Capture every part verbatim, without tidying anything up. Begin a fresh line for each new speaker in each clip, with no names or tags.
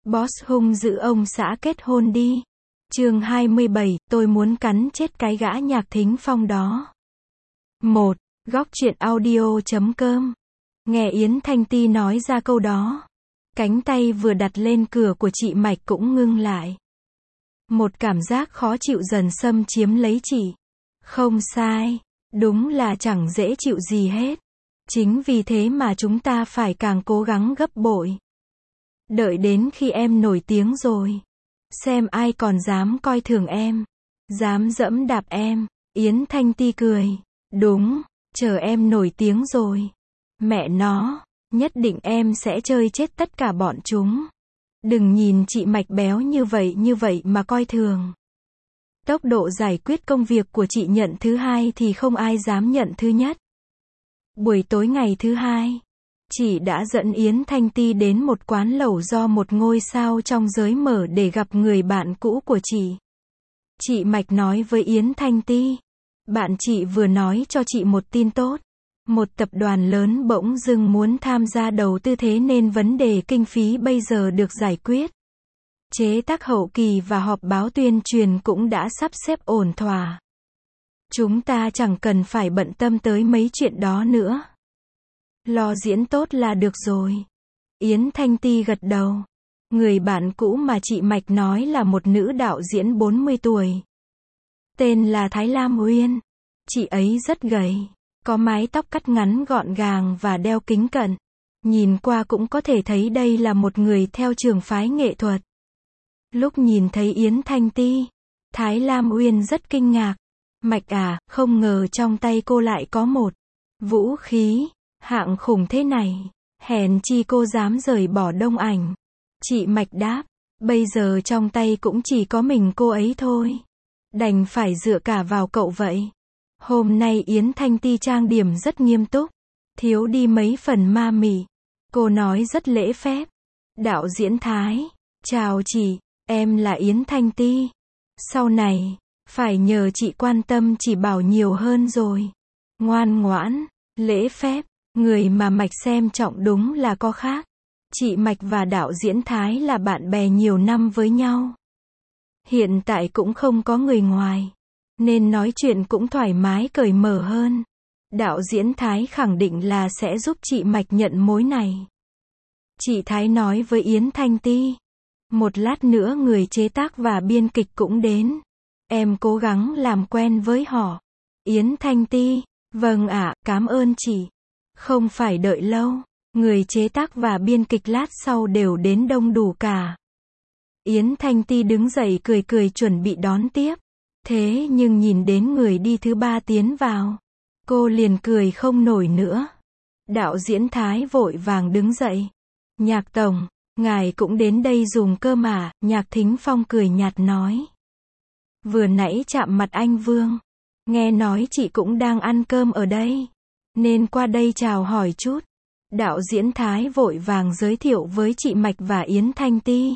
Boss hung dữ ông xã kết hôn đi. Chương hai mươi bảy, tôi muốn cắn chết cái gã Nhạc Thính Phong đó. một. Góc truyện audio chấm com. Nghe Yến Thanh Ti nói ra câu đó, cánh tay vừa đặt lên cửa của chị Mạch cũng ngưng lại. Một cảm giác khó chịu dần xâm chiếm lấy chị. Không sai, đúng là chẳng dễ chịu gì hết. Chính vì thế mà chúng ta phải càng cố gắng gấp bội. Đợi đến khi em nổi tiếng rồi, xem ai còn dám coi thường em, dám dẫm đạp em. Yến Thanh Ti cười. Đúng, chờ em nổi tiếng rồi, mẹ nó, nhất định em sẽ chơi chết tất cả bọn chúng. Đừng nhìn chị Mạch béo như vậy như vậy mà coi thường. Tốc độ giải quyết công việc của chị nhận thứ hai thì không ai dám nhận thứ nhất. Buổi tối ngày thứ hai, chị đã dẫn Yến Thanh Ti đến một quán lẩu do một ngôi sao trong giới mở để gặp người bạn cũ của chị. Chị Mạch nói với Yến Thanh Ti, bạn chị vừa nói cho chị một tin tốt. Một tập đoàn lớn bỗng dưng muốn tham gia đầu tư, thế nên vấn đề kinh phí bây giờ được giải quyết. Chế tác hậu kỳ và họp báo tuyên truyền cũng đã sắp xếp ổn thỏa. Chúng ta chẳng cần phải bận tâm tới mấy chuyện đó nữa. Lo diễn tốt là được rồi. Yến Thanh Ti gật đầu. Người bạn cũ mà chị Mạch nói là một nữ đạo diễn bốn mươi tuổi. Tên là Thái Lam Uyên. Chị ấy rất gầy, có mái tóc cắt ngắn gọn gàng và đeo kính cận. Nhìn qua cũng có thể thấy đây là một người theo trường phái nghệ thuật. Lúc nhìn thấy Yến Thanh Ti, Thái Lam Uyên rất kinh ngạc. Mạch à, không ngờ trong tay cô lại có một vũ khí hạng khủng thế này. Hèn chi cô dám rời bỏ đông ảnh. Chị Mạch đáp, bây giờ trong tay cũng chỉ có mình cô ấy thôi. Đành phải dựa cả vào cậu vậy. Hôm nay Yến Thanh Ti trang điểm rất nghiêm túc, thiếu đi mấy phần ma mị. Cô nói rất lễ phép. Đạo diễn Thái, chào chị, em là Yến Thanh Ti. Sau này, phải nhờ chị quan tâm chỉ bảo nhiều hơn rồi. Ngoan ngoãn, lễ phép, người mà Mạch xem trọng đúng là có khác. Chị Mạch và đạo diễn Thái là bạn bè nhiều năm với nhau. Hiện tại cũng không có người ngoài, nên nói chuyện cũng thoải mái cởi mở hơn. Đạo diễn Thái khẳng định là sẽ giúp chị Mạch nhận mối này. Chị Thái nói với Yến Thanh Ti, một lát nữa người chế tác và biên kịch cũng đến. Em cố gắng làm quen với họ. Yến Thanh Ti, vâng ạ, cảm ơn chị. Không phải đợi lâu, người chế tác và biên kịch lát sau đều đến đông đủ cả. Yến Thanh Ti đứng dậy cười cười chuẩn bị đón tiếp. Thế nhưng nhìn đến người đi thứ ba tiến vào, cô liền cười không nổi nữa. Đạo diễn Thái vội vàng đứng dậy. Nhạc tổng, ngài cũng đến đây dùng cơm à? Nhạc Thính Phong cười nhạt nói. Vừa nãy chạm mặt anh Vương, nghe nói chị cũng đang ăn cơm ở đây, nên qua đây chào hỏi chút. Đạo diễn Thái vội vàng giới thiệu với chị Mạch và Yến Thanh Ti.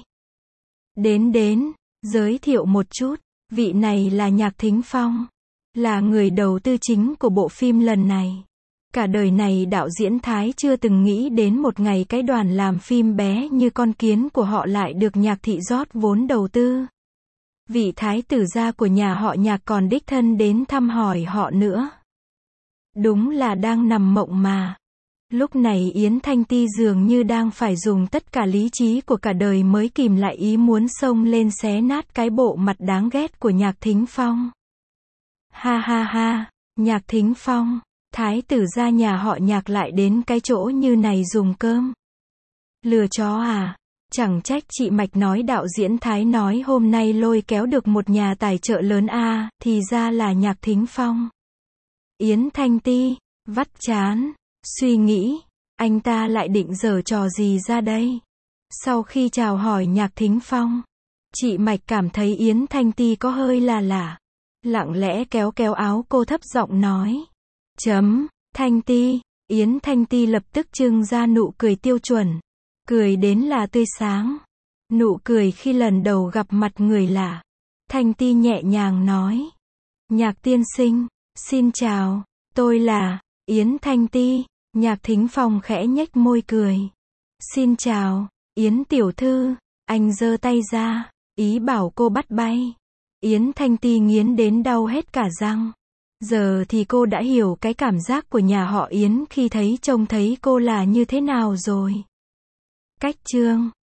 Đến đến, giới thiệu một chút, vị này là Nhạc Thính Phong, là người đầu tư chính của bộ phim lần này. Cả đời này đạo diễn Thái chưa từng nghĩ đến một ngày cái đoàn làm phim bé như con kiến của họ lại được Nhạc thị rót vốn đầu tư. Vị thái tử gia của nhà họ Nhạc còn đích thân đến thăm hỏi họ nữa. Đúng là đang nằm mộng mà. Lúc này Yến Thanh Ti dường như đang phải dùng tất cả lý trí của cả đời mới kìm lại ý muốn xông lên xé nát cái bộ mặt đáng ghét của Nhạc Thính Phong. Ha ha ha, Nhạc Thính Phong, thái tử gia nhà họ Nhạc lại đến cái chỗ như này dùng cơm. Lừa chó à? Chẳng trách chị Mạch nói đạo diễn Thái nói hôm nay lôi kéo được một nhà tài trợ lớn a, thì ra là Nhạc Thính Phong. Yến Thanh Ti vắt chán, suy nghĩ, anh ta lại định giở trò gì ra đây? Sau khi chào hỏi Nhạc Thính Phong, chị Mạch cảm thấy Yến Thanh Ti có hơi là lạ. Lặng lẽ kéo kéo áo cô thấp giọng nói. Chấm, Thanh Ti. Yến Thanh Ti lập tức trưng ra nụ cười tiêu chuẩn. Cười đến là tươi sáng. Nụ cười khi lần đầu gặp mặt người lạ. Thanh Ti nhẹ nhàng nói. Nhạc tiên sinh, xin chào, tôi là Yến Thanh Ti. Nhạc Thính Phong khẽ nhếch môi cười. Xin chào, Yến tiểu thư. Anh giơ tay ra, ý bảo cô bắt bay. Yến Thanh Ti nghiến đến đau hết cả răng. Giờ thì cô đã hiểu cái cảm giác của nhà họ Yến khi thấy trông thấy cô là như thế nào rồi. Cách chương